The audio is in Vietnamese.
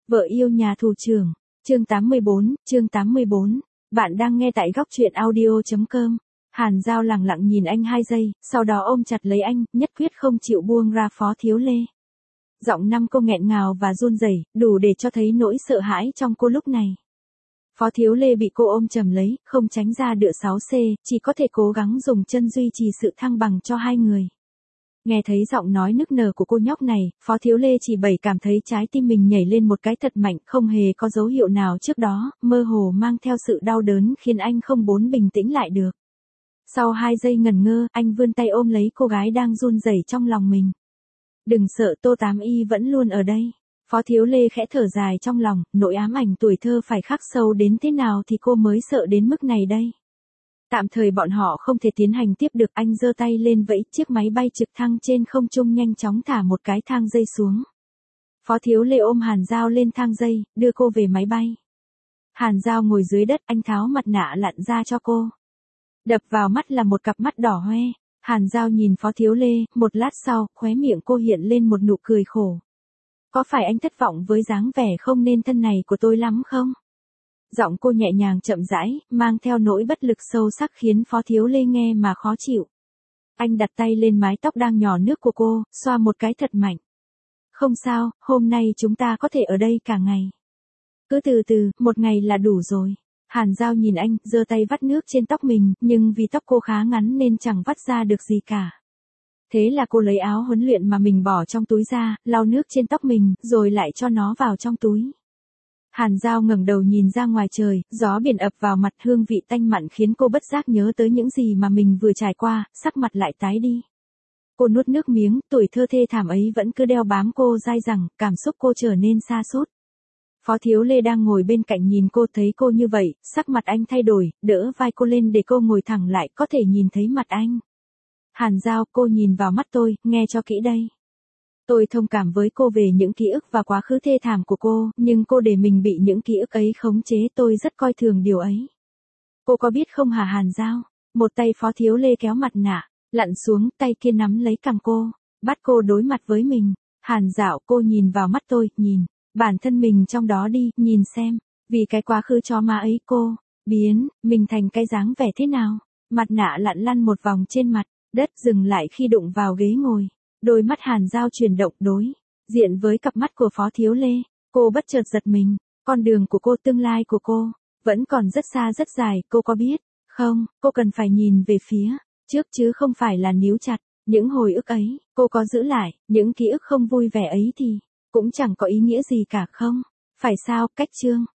Vợ yêu nhà tù trưởng, chương 84. Bạn đang nghe tại góc truyện audio.com. Hàn Giao lặng lặng nhìn anh 2 giây, sau đó ôm chặt lấy anh, nhất quyết không chịu buông ra Phó Thiếu Lê. Giọng năm cô nghẹn ngào và run rẩy, đủ để cho thấy nỗi sợ hãi trong cô lúc này. Phó Thiếu Lê bị cô ôm chầm lấy, không tránh ra đựa 6C, chỉ có thể cố gắng dùng chân duy trì sự thăng bằng cho hai người. Nghe thấy giọng nói nức nở của cô nhóc này, Phó Thiếu Lê chỉ cảm thấy trái tim mình nhảy lên một cái thật mạnh, không hề có dấu hiệu nào trước đó, mơ hồ mang theo sự đau đớn khiến anh không bình tĩnh lại được. Sau 2 giây ngẩn ngơ, anh vươn tay ôm lấy cô gái đang run rẩy trong lòng mình. Đừng sợ, Tô Tám Y vẫn luôn ở đây. Phó Thiếu Lê khẽ thở dài trong lòng, nỗi ám ảnh tuổi thơ phải khắc sâu đến thế nào thì cô mới sợ đến mức này đây. Tạm thời bọn họ không thể tiến hành tiếp được, anh giơ tay lên vẫy, chiếc máy bay trực thăng trên không trung nhanh chóng thả một cái thang dây xuống. Phó Thiếu Lê ôm Hàn Giao lên thang dây, đưa cô về máy bay. Hàn Giao ngồi dưới đất, anh tháo mặt nạ lặn ra cho cô. Đập vào mắt là một cặp mắt đỏ hoe. Hàn Giao nhìn Phó Thiếu Lê, một lát sau, khóe miệng cô hiện lên một nụ cười khổ. Có phải anh thất vọng với dáng vẻ không nên thân này của tôi lắm không? Giọng cô nhẹ nhàng chậm rãi, mang theo nỗi bất lực sâu sắc khiến Phó Thiếu Lê nghe mà khó chịu. Anh đặt tay lên mái tóc đang nhỏ nước của cô, xoa một cái thật mạnh. Không sao, hôm nay chúng ta có thể ở đây cả ngày. Cứ từ từ, một ngày là đủ rồi. Hàn Giao nhìn anh, giơ tay vắt nước trên tóc mình, nhưng vì tóc cô khá ngắn nên chẳng vắt ra được gì cả. Thế là cô lấy áo huấn luyện mà mình bỏ trong túi ra, lau nước trên tóc mình, rồi lại cho nó vào trong túi. Hàn Giao ngẩng đầu nhìn ra ngoài trời, gió biển ập vào mặt, hương vị tanh mặn khiến cô bất giác nhớ tới những gì mà mình vừa trải qua, sắc mặt lại tái đi. Cô nuốt nước miếng, tuổi thơ thê thảm ấy vẫn cứ đeo bám cô dai dẳng, cảm xúc cô trở nên sa sút. Phó Thiếu Lê đang ngồi bên cạnh nhìn cô, thấy cô như vậy, sắc mặt anh thay đổi, đỡ vai cô lên để cô ngồi thẳng lại, có thể nhìn thấy mặt anh. Hàn Giao, cô nhìn vào mắt tôi, nghe cho kỹ đây. Tôi thông cảm với cô về những ký ức và quá khứ thê thảm của cô, nhưng cô để mình bị những ký ức ấy khống chế, tôi rất coi thường điều ấy. Cô có biết không hả Hàn Giao? Một tay Phó Thiếu Lê kéo mặt nạ, lặn xuống, tay kia nắm lấy cằm cô, bắt cô đối mặt với mình. Hàn Dạo, cô nhìn vào mắt tôi, nhìn bản thân mình trong đó đi, nhìn xem, vì cái quá khứ chó má ấy cô biến mình thành cái dáng vẻ thế nào. Mặt nạ lặn lăn một vòng trên mặt đất, dừng lại khi đụng vào ghế ngồi. Đôi mắt Hàn Giao chuyển động, đối diện với cặp mắt của Phó Thiếu Lê, cô bất chợt giật mình. Con đường của cô, tương lai của cô vẫn còn rất xa rất dài, cô có biết không? Cô cần phải nhìn về phía trước chứ không phải là níu chặt những hồi ức ấy. Cô có giữ lại những ký ức không vui vẻ ấy thì cũng chẳng có ý nghĩa gì cả không? Phải sao? Cách chương